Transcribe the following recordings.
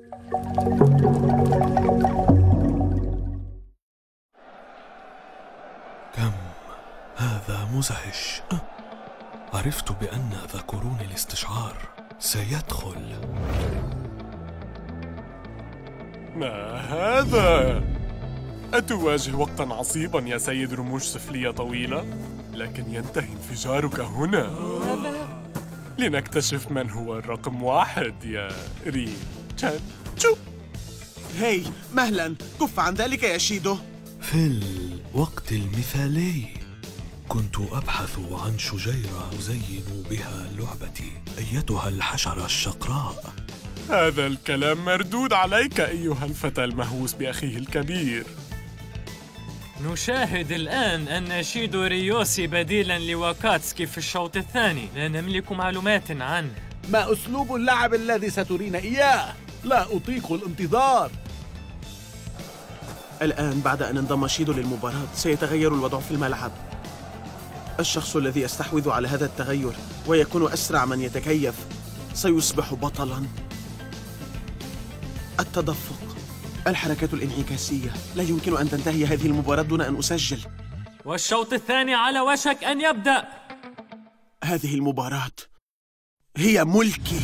كم هذا مزعج. عرفت بأن ذكرون الاستشعار سيدخل. ما هذا؟ أتواجه وقتاً عصيباً يا سيد رموش سفلية طويلة؟ لكن ينتهي انفجارك هنا. لنكتشف من هو الرقم 1 يا رين تشان تشو. هاي مهلاً، كف عن ذلك يا شيدو. في الوقت المثالي كنت أبحث عن شجيرة أزين بها لعبتي، أيتها الحشرة الشقراء. هذا الكلام مردود عليك أيها الفتى المهووس بأخيه الكبير. نشاهد الآن أن شيدو ريوسي بديلاً لواكاتسكي في الشوط الثاني. لا نملك معلومات عنه. ما أسلوب اللعب الذي سترين إياه؟ لا أطيق الانتظار. الآن بعد أن انضم شيدو للمباراة سيتغير الوضع في الملعب. الشخص الذي يستحوذ على هذا التغير ويكون أسرع من يتكيف سيصبح بطلاً. التدفق، الحركات الانعكاسية، لا يمكن أن تنتهي هذه المباراة دون أن أسجل. والشوط الثاني على وشك أن يبدأ. هذه المباراة هي ملكي.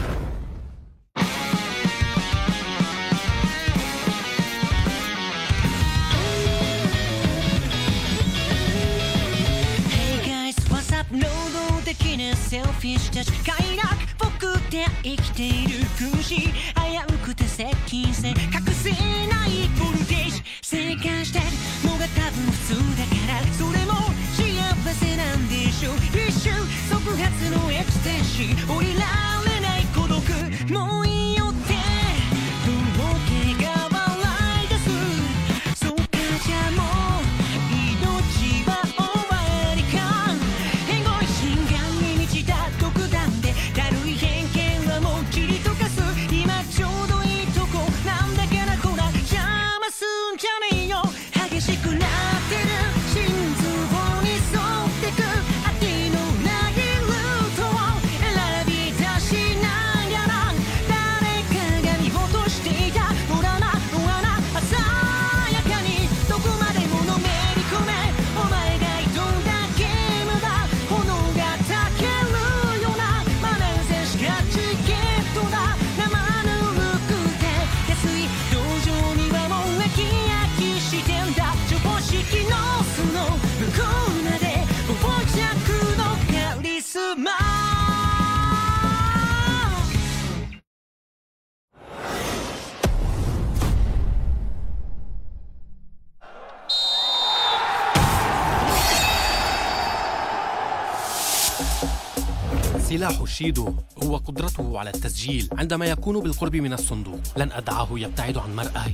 سلاح شيدو هو قدرته على التسجيل عندما يكون بالقرب من الصندوق. لن أدعه يبتعد عن مرأي.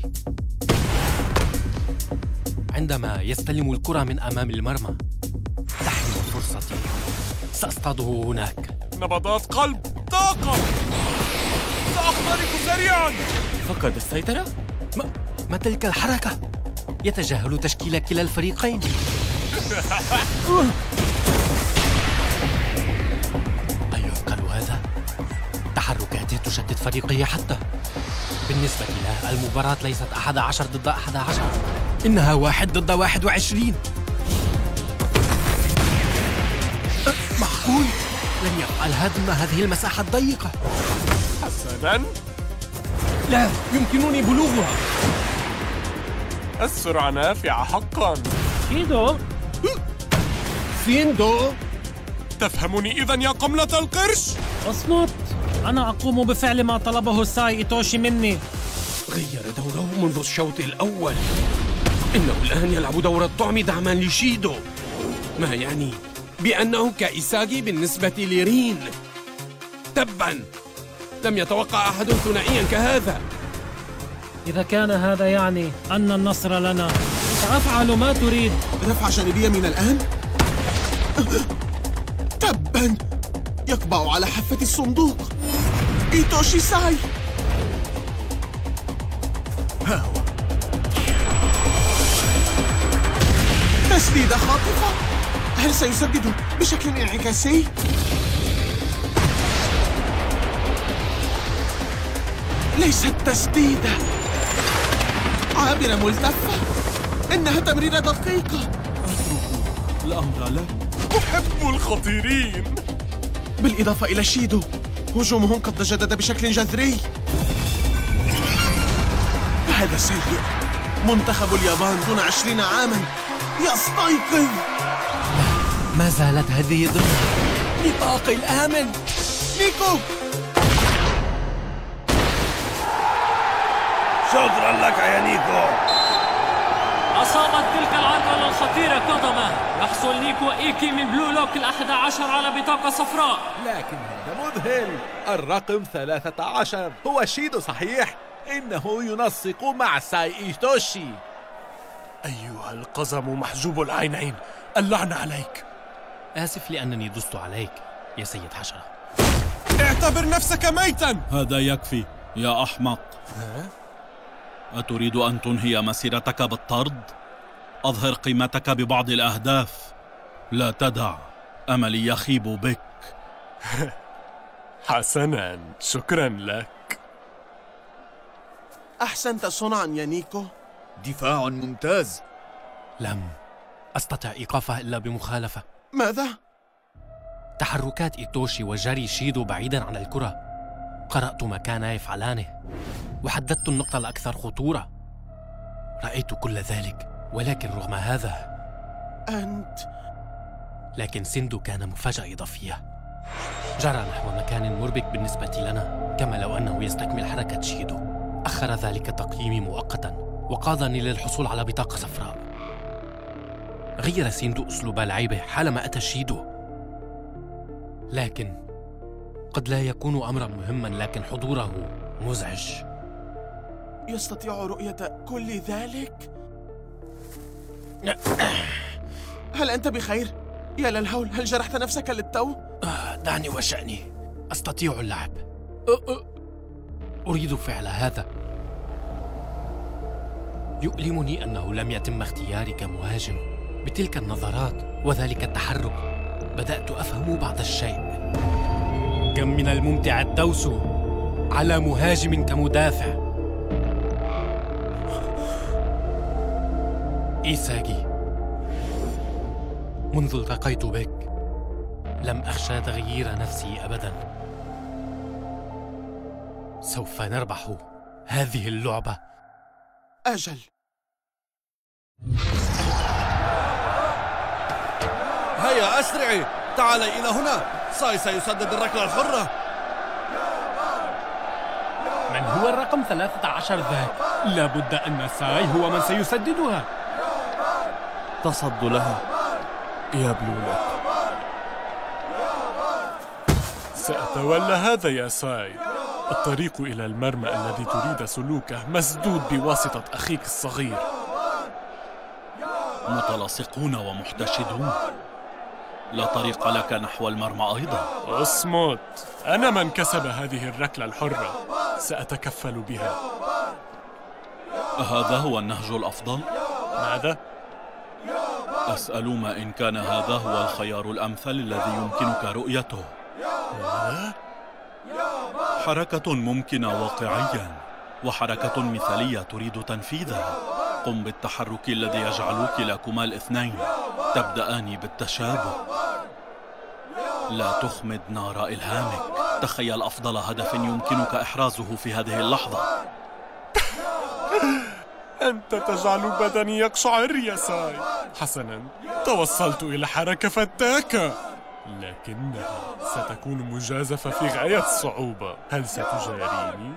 عندما يستلم الكرة من أمام المرمى تحين فرصتي، سأصطاده هناك. نبضات قلب، طاقة، سأخترق سريعاً. فقد السيطرة؟ ما تلك الحركة؟ يتجاهل تشكيل كلا الفريقين. أيعقل هذا؟ تحركاته تشتت فريقي حتى. بالنسبة له المباراة ليست 11 ضد 11، إنها 1 ضد 21. معقول؟ لن يفعل هدم هذه المساحة الضيقة. حسناً، لا يمكنني بلوغها. السرعة نافعة حقاً. سيندو، تفهمني إذن يا قملة القرش؟ اصمت، أنا أقوم بفعل ما طلبه ساي إيتوشي مني. غير دوره منذ الشوط الأول. إنه الآن يلعب دور الطعم دعما لشيدو، ما يعني بأنه كإيساغي بالنسبة لرين. تبا، لم يتوقع أحد ثنائيا كهذا. إذا كان هذا يعني أن النصر لنا سأفعل ما تريد. رفع جانبية من الآن؟ تبا، يقبع على حافة الصندوق. إيتوشي ساي. ها هو. تسديدة خاطفة. هل سيسدد بشكل انعكاسي؟ ليست تسديدة، عابرة ملتفة، إنها تمريرة دقيقة. الأمر لك. أحب الخطيرين. بالإضافة إلى شيدو، هجومهم قد تجدد بشكل جذري. هذا سيء. منتخب اليابان دون 20 عاما يستيقظ. ما زالت هذه ضمن نطاقي الآمن. نيكو، شكرا لك يا نيكو. أصابت تلك العربلة الخطيرة قدمه. يحصل نيكو إيكي من بلو لوك 11 على بطاقة صفراء. لكن هذا مذهل. الرقم 13 هو شيدو صحيح. إنه ينسق مع سايتوشي. أيها القزم محجوب العينين، اللعنة عليك. آسف لأنني دست عليك يا سيد حشرة. اعتبر نفسك ميتا. هذا يكفي يا أحمق. أتريد أن تنهي مسيرتك بالطرد؟ أظهر قيمتك ببعض الأهداف. لا تدع أملي يخيب بك. حسناً، شكراً لك. أحسنت صنعا يا نيكو. دفاع ممتاز. لم أستطع إيقافه إلا بمخالفة. ماذا؟ تحركات إيتوشي وجري شيدو بعيداً عن الكرة. قرأت ما كانا يفعلانه وحددت النقطة الأكثر خطورة. رأيت كل ذلك، ولكن رغم هذا لكن سيندو كان مفاجأة إضافية. جرى نحو مكان مربك بالنسبة لنا، كما لو أنه يستكمل حركة شيدو. أخر ذلك تقييمي مؤقتاً وقادني للحصول على بطاقة صفراء. غير سيندو أسلوب لعبه حالما أتى شيدو، لكن قد لا يكون أمراً مهماً، لكن حضوره مزعج. يستطيع رؤية كل ذلك؟ هل أنت بخير؟ يا للهول، هل جرحت نفسك للتو؟ دعني وشأني، أستطيع اللعب. أريد فعل هذا. يؤلمني أنه لم يتم اختياري كمهاجم. بتلك النظرات وذلك التحرك بدأت أفهم بعض الشيء. كم من الممتع الدوس على مهاجم كمدافع. إيساغي، منذ التقيت بك لم أخشى تغيير نفسي أبداً. سوف نربح هذه اللعبة. أجل. هيا أسرعي، تعالي إلى هنا. ساي سيسدد الركلة الحرة. من هو الرقم 13 ذاك؟ لابد أن ساي هو من سيسددها. تصد لها يا بلولك. سأتولى هذا يا ساي. الطريق إلى المرمى الذي تريد سلوكه مسدود بواسطة أخيك الصغير. متلاصقون ومحتشدون. لا طريق لك نحو المرمى أيضا. اصمت، أنا من كسب هذه الركلة الحرة، سأتكفل بها. هذا هو النهج الأفضل؟ ماذا؟ أسأل ما إن كان هذا هو الخيار الأمثل الذي يمكنك رؤيته. حركة ممكنة واقعياً، وحركة مثالية تريد تنفيذها. قم بالتحرك الذي يجعل كلاكما الاثنين تبدأان بالتشابه. لا تخمد نار إلهامك. تخيل أفضل هدف يمكنك إحرازه في هذه اللحظة. أنت تجعل بدني يقشعر يا ساي. حسناً، توصلت إلى حركة فتاكة، لكنها ستكون مجازفة في غاية الصعوبة. هل ستجاريني؟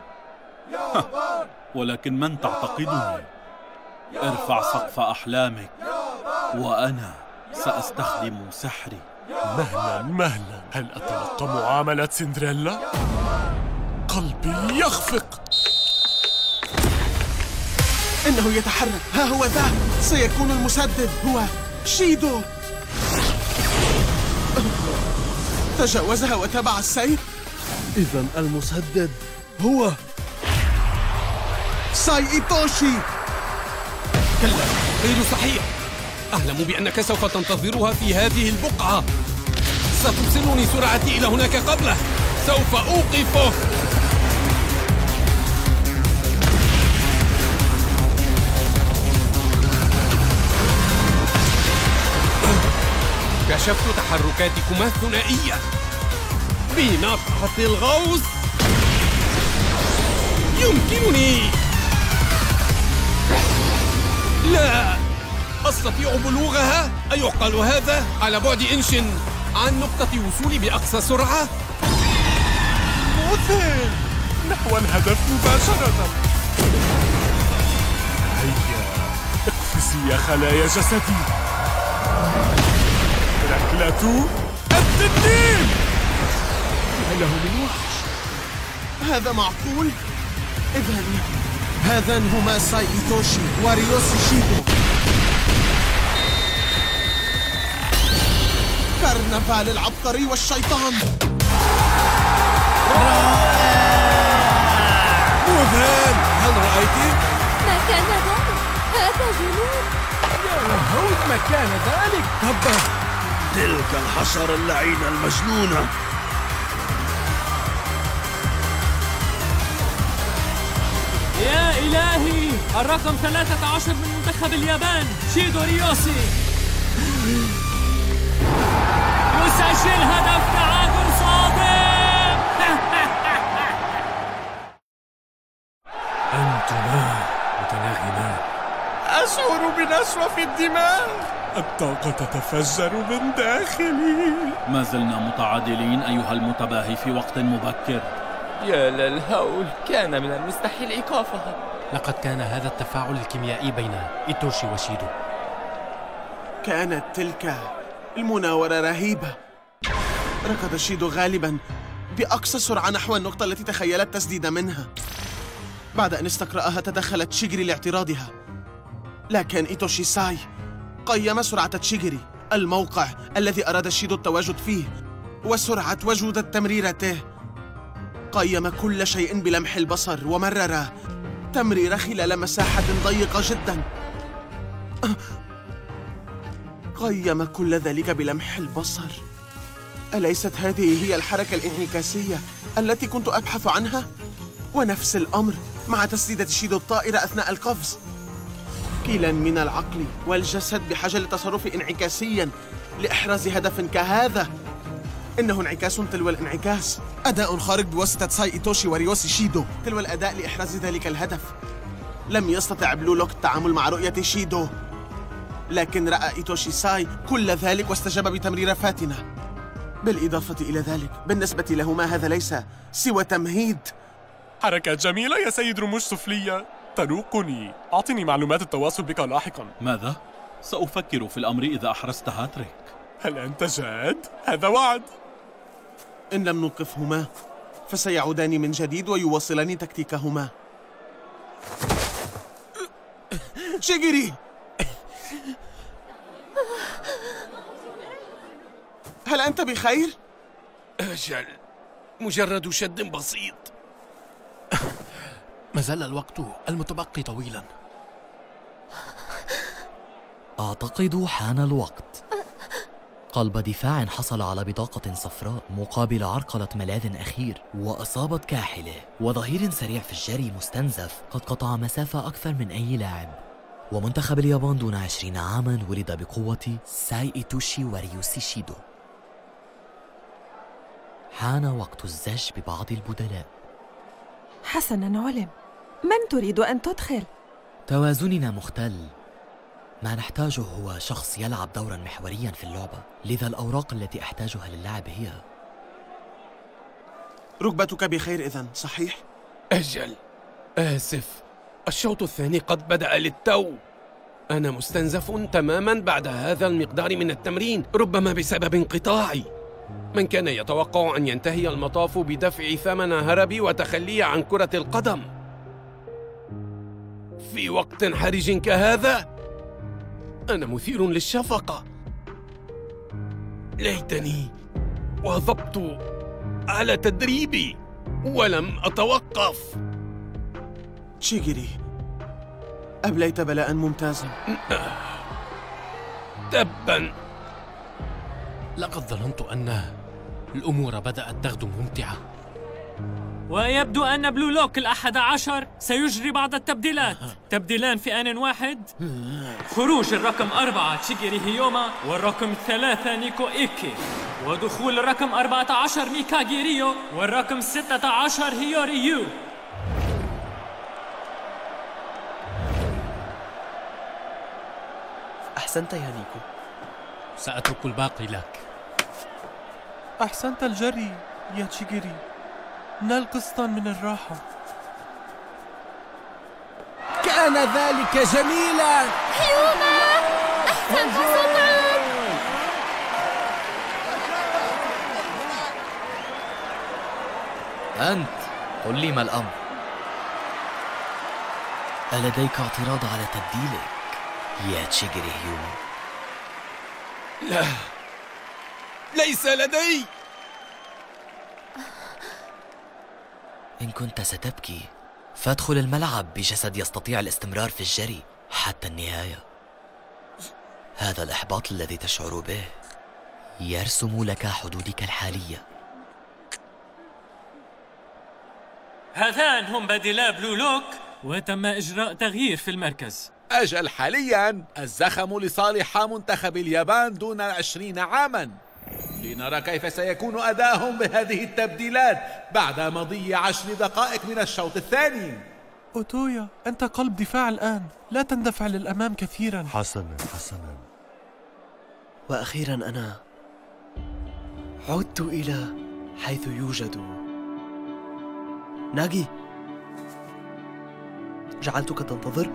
ولكن من تعتقدني؟ ارفع سقف أحلامك وأنا سأستخدم سحري. مهلا، هل أتلقى معاملة سندريلا؟ قلبي يخفق. إنه يتحرك. ها هو ذا سيكون المسدد. هو شيدو. تجاوزها وتبع السير. إذا المسدد هو سايتوشي. كلا، غير صحيح. أعلم بأنك سوف تنتظرها في هذه البقعة. ستوصلني سرعتي إلى هناك قبله. سوف أوقفه. اكتشفت تحركاتكما الثنائية بنفحة الغوص. يمكنني، لا أستطيع بلوغها. أيعقل هذا على بعد إنش عن نقطة وصولي بأقصى سرعة؟ مذهل، نحو الهدف مباشرة. هيا اقفزي يا خلايا جسدي. ركلة التنين. ما له من وحش، هذا معقول؟ إذن هذان هما ساي إيتوشي وريوسي شيدو. كرنفال العبقري والشيطان. مذهل، هل رأيت؟ ما كان ذلك؟ هذا جنون. يا لهوت، ما كان ذلك؟ تبا، تلك الحشرة اللعينة المجنونة. يا إلهي، الرقم 13 من منتخب اليابان شيدو ريوسي يسجل هدف تعادل صادم. أنتما متناغمان. أشعر بنشوة في الدماغ. الطاقة تتفجر من داخلي. ما زلنا متعادلين أيها المتباهي في وقت مبكر. يا للهول، كان من المستحيل إيقافها. لقد كان هذا التفاعل الكيميائي بين إيتوشي وشيدو. كانت تلك المناورة رهيبة. ركض شيدو غالباً بأقصى سرعة نحو النقطة التي تخيلت تسديد منها. بعد أن استقرأها تدخلت شيجري لاعتراضها، لكن إيتوشي ساي قيم سرعة تشيجري، الموقع الذي أراد شيدو التواجد فيه، وسرعة وجودة تمريرته. قيم كل شيء بلمح البصر ومرر تمرير خلال مساحة ضيقة جدا. قيم كل ذلك بلمح البصر. أليست هذه هي الحركة الانعكاسية التي كنت أبحث عنها؟ ونفس الأمر مع تسديدة شيدو الطائرة أثناء القفز. كلا من العقل والجسد بحاجة لتصرف انعكاسيا لإحراز هدف كهذا. إنه انعكاس تلو الانعكاس، أداء خارق بواسطة ساي إيتوشي وريوسي شيدو تلو الأداء لإحراز ذلك الهدف. لم يستطع بلو لوك التعامل مع رؤية شيدو، لكن رأى إيتوشي ساي كل ذلك واستجاب بتمريرة فاتنة. بالإضافة إلى ذلك، بالنسبة لهما هذا ليس سوى تمهيد. حركة جميلة يا سيد رموش سفلية، تروقني. أعطني معلومات التواصل بك لاحقا. ماذا؟ سأفكر في الأمر إذا أحرزت هاتريك. هل أنت جاد؟ هذا وعد. إن لم نوقفهما فسيعودان من جديد ويواصلان تكتيكهما. شيجري، هل أنت بخير؟ أجل، مجرد شد بسيط. ما زال الوقت المتبقي طويلا. أعتقد حان الوقت. قلب دفاع حصل على بطاقة صفراء مقابل عرقلة ملاذ أخير، وأصابت كاحلة، وظهير سريع في الجري مستنزف قد قطع مسافة أكثر من أي لاعب. ومنتخب اليابان دون 20 عاما ولد بقوة ساي إيتوشي وريوسي شيدو. حان وقت الزج ببعض البدلاء. حسناً علم، من تريد أن تدخل؟ توازننا مختل. ما نحتاجه هو شخص يلعب دورا محوريا في اللعبة، لذا الأوراق التي أحتاجها للعب هي. ركبتك بخير إذن، صحيح؟ أجل، آسف، الشوط الثاني قد بدأ للتو. أنا مستنزف تماما بعد هذا المقدار من التمرين، ربما بسبب انقطاعي. من كان يتوقع أن ينتهي المطاف بدفع ثمن هربي وتخلي عن كرة القدم في وقت حرج كهذا؟ أنا مثير للشفقة. ليتني واظبت على تدريبي ولم أتوقف. شيجري، أبليت بلاء ممتازا. تبا. لقد ظننت أن الأمور بدأت تغدو ممتعة، ويبدو أن بلو لوك ال11 سيجري بعض التبديلات. تبديلان في آن واحد: خروج الرقم 4 تشيجيري هيوما والرقم 3 نيكو إيكي، ودخول الرقم 14 ميكاغي ريو والرقم 16 هيوري يو. أحسنت يا نيكو. سأترك الباقي لك. أحسنت الجري يا تشيجيري، نال قسطا من الراحة. كان ذلك جميلا. هيوما أحسنت صنعا. أنت قل لي ما الأمر؟ ألديك اعتراض على تبديلك يا تشيجيري هيوما؟ لا، ليس لدي. إن كنت ستبكي فادخل الملعب بجسد يستطيع الاستمرار في الجري حتى النهاية. هذا الإحباط الذي تشعر به يرسم لك حدودك الحالية. هذان هم بديلا بلو لوك، وتم إجراء تغيير في المركز. أجل حاليا الزخم لصالح منتخب اليابان دون 20 عاما. لنرى كيف سيكون أداءهم بهذه التبديلات بعد مضي 10 دقائق من الشوط الثاني. أوتويا، أنت قلب دفاع الآن، لا تندفع للأمام كثيرا. حسنا. وأخيرا أنا عدت إلى حيث يوجد ناجي. جعلتك تنتظر؟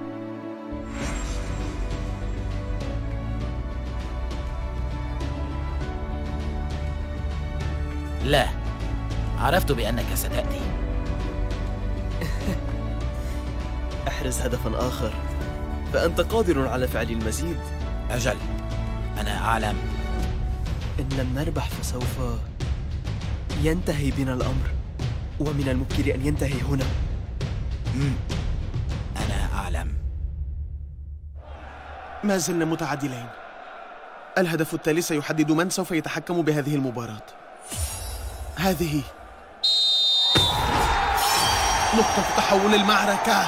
لا، عرفت بأنك ستأتي. احرز هدفا آخر فأنت قادر على فعل المزيد. أجل، أنا أعلم. إن لم نربح فسوف ينتهي بنا الأمر، ومن المبكر أن ينتهي هنا. أنا أعلم. ما زلنا متعادلين. الهدف التالي سيحدد من سوف يتحكم بهذه المباراة. هذه نقطة تحول المعركة.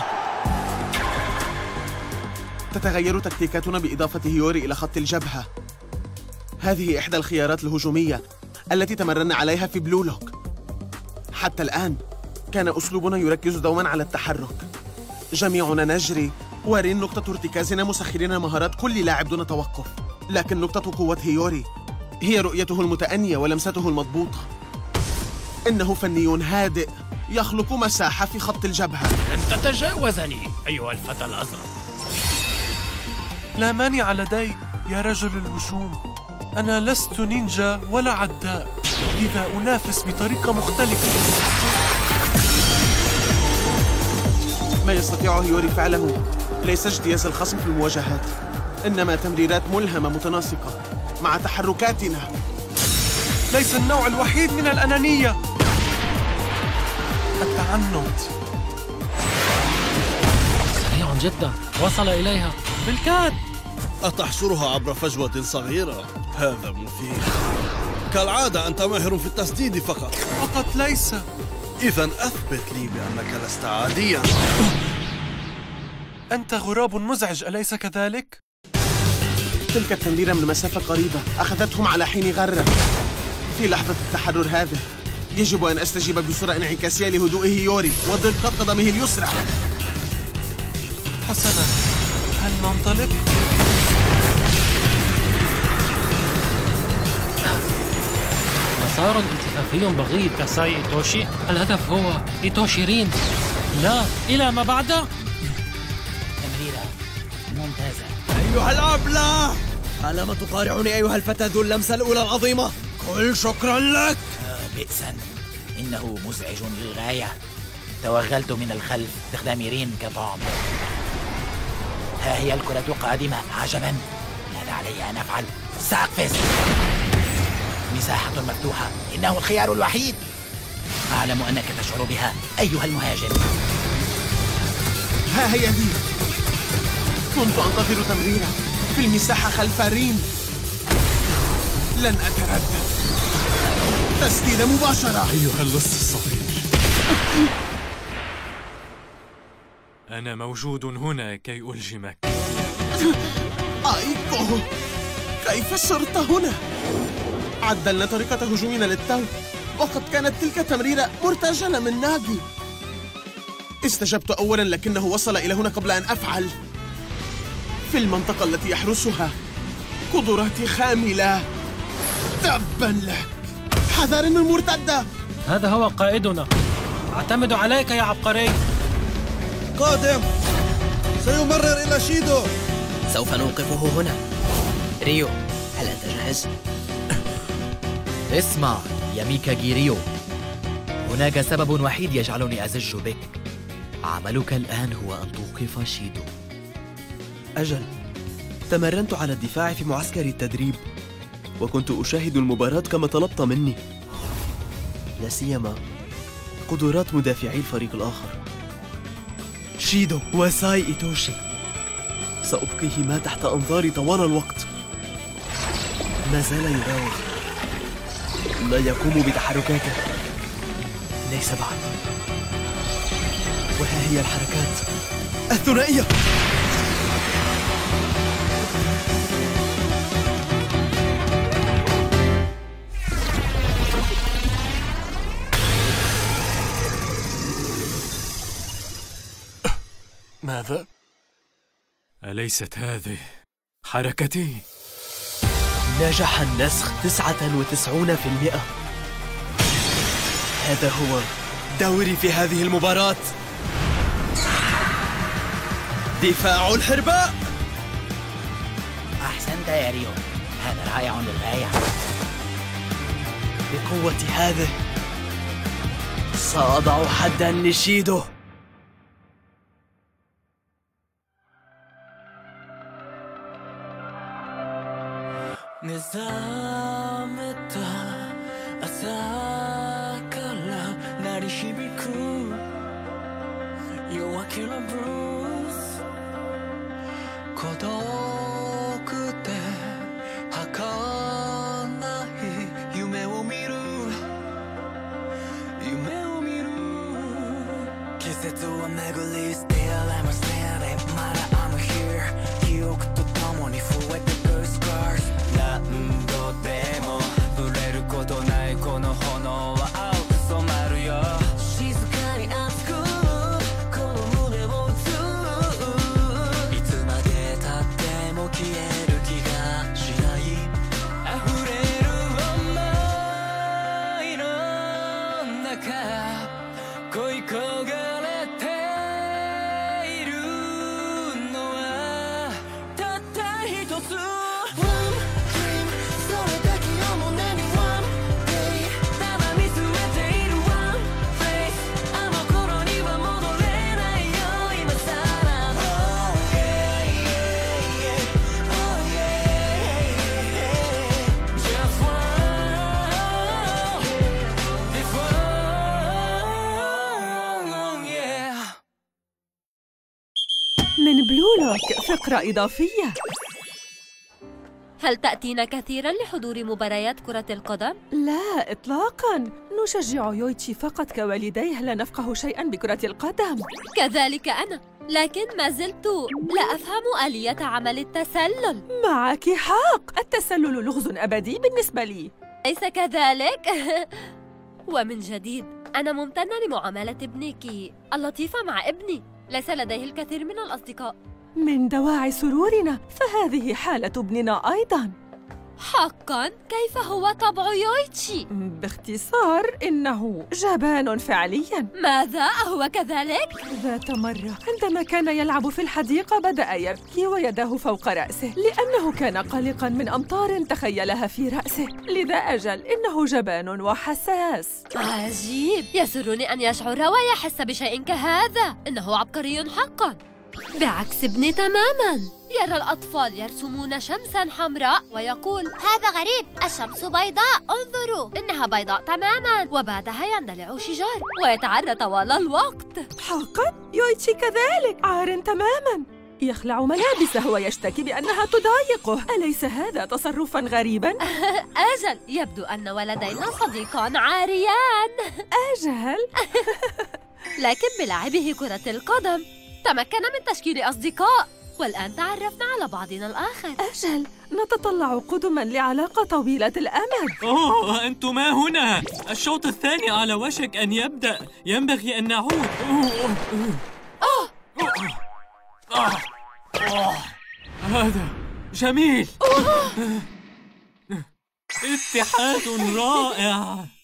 تتغير تكتيكاتنا بإضافة هيوري إلى خط الجبهة. هذه إحدى الخيارات الهجومية التي تمرنا عليها في بلو لوك. حتى الآن كان أسلوبنا يركز دوما على التحرك. جميعنا نجري، ورين نقطة ارتكازنا مسخرين مهارات كل لاعب دون توقف. لكن نقطة قوة هيوري هي رؤيته المتأنية ولمسته المضبوطة. إنه فني هادئ يخلق مساحة في خط الجبهة. لن تتجاوزني أيها الفتى الأزرق. لا مانع لدي يا رجل الوشوم. أنا لست نينجا ولا عداء، لذا أنافس بطريقة مختلفة. ما يستطيع هيوري فعله ليس اجتياز الخصم في المواجهات، إنما تمريرات ملهمة متناسقة مع تحركاتنا. ليس النوع الوحيد من الأنانية التعنت. سريع جدا، وصل إليها بالكاد. أتحشرها عبر فجوة صغيرة؟ هذا مثير. كالعادة أنت ماهر في التسديد فقط. ليس. إذن أثبت لي بأنك لست عاديا. أنت غراب مزعج، أليس كذلك؟ تلك التمريرة من مسافة قريبة أخذتهم على حين غرة. في لحظة التحرر هذه يجب أن أستجيب بسرعة انعكاسية لهدوء هيوري ودقة قدمه اليسرى. حسنا، هل ننطلق؟ مسار التفافي بغيض كاساي إيتوشي. الهدف هو إيتوشي رين. لا، إلى ما بعد. تمريرة ممتازة. أيها الأبلة، ألم تقارعني أيها الفتى ذو اللمسة الأولى العظيمة؟ قل شكرا لك. بئسا، إنه مزعج للغاية. توغلت من الخلف باستخدام رين كطعم. ها هي الكرة قادمة. عجبا، ماذا علي أن أفعل؟ سأقفز. مساحة مفتوحة، إنه الخيار الوحيد. أعلم أنك تشعر بها أيها المهاجم. ها هي دي. كنت أنتظر تمريرة في المساحة خلف رين. لن أتردد. تسديدة مباشرة. أيها اللص الصغير، أنا موجود هنا كي ألجمك. أيكو، كيف صرت هنا؟ عدلنا طريقة هجومنا للتو، وقد كانت تلك تمريرة مرتجلة من ناجي. استجبت أولا لكنه وصل إلى هنا قبل أن أفعل. في المنطقة التي يحرسها قدراتي خاملة. تبا لك، حذر من المرتدة. هذا هو قائدنا، أعتمد عليك يا عبقري. قادم، سيمرر إلى شيدو. سوف نوقفه هنا. ريو، هل أنت جاهز؟ اسمع يا ميكاغي ريو، هناك سبب وحيد يجعلني أزج بك. عملك الآن هو أن توقف شيدو. أجل، تمرنت على الدفاع في معسكر التدريب، وكنت أشاهد المباراة كما طلبت مني، لا سيما قدرات مدافعي الفريق الآخر شيدو وساي إيتوشي. سأبقيهما تحت أنظاري طوال الوقت. ما زال يراوغ، لا يقوم بتحركاته، ليس بعد. وها هي الحركات الثنائية. ماذا؟ أليست هذه حركتي؟ نجح النسخ 99%. هذا هو دوري في هذه المباراة. دفاع الحرباء. أحسنت يا ريو، هذا رائع للغاية. بقوة هذه سأضع حداً لشيدو. من بلولوك فقرة إضافية. هل تأتين كثيراً لحضور مباريات كرة القدم؟ لا إطلاقاً، نشجع يويتشي فقط كوالديه، لا نفقه شيئاً بكرة القدم. كذلك أنا، لكن ما زلت لا أفهم آلية عمل التسلل. معك حق، التسلل لغز أبدي بالنسبة لي. ليس كذلك؟ ومن جديد أنا ممتنة لمعاملة ابنك اللطيفة مع ابني، ليس لديه الكثير من الأصدقاء. من دواعي سرورنا، فهذه حالة ابننا أيضاً. حقاً؟ كيف هو طبع يويتشي؟ باختصار إنه جبان فعلياً. ماذا؟ أهو كذلك؟ ذات مرة عندما كان يلعب في الحديقة بدأ يبكي ويداه فوق رأسه، لأنه كان قلقاً من أمطار تخيلها في رأسه. لذا أجل إنه جبان وحساس. عجيب، يسرني أن يشعر ويحس بشيء كهذا، إنه عبقري حقاً. بعكس ابني تماماً، يرى الأطفال يرسمون شمساً حمراء ويقول هذا غريب، الشمس بيضاء، انظروا إنها بيضاء تماماً، وبعدها يندلع شجار ويتعرى طوال الوقت. حقاً؟ يويتشي كذلك، عار تماماً. يخلع ملابسه ويشتكي بأنها تضايقه. أليس هذا تصرفاً غريباً؟ أجل، يبدو أن ولدينا صديقان عاريان. أجل؟ لكن بلعبه كرة القدم تمكن من تشكيل أصدقاء، والآن تعرفنا على بعضنا الآخر. أجل، نتطلع قدماً لعلاقة طويلة الأمد. أوه، أنتما هنا. الشوط الثاني على وشك أن يبدأ. ينبغي أن نعود. هذا جميل. اتحاد رائع.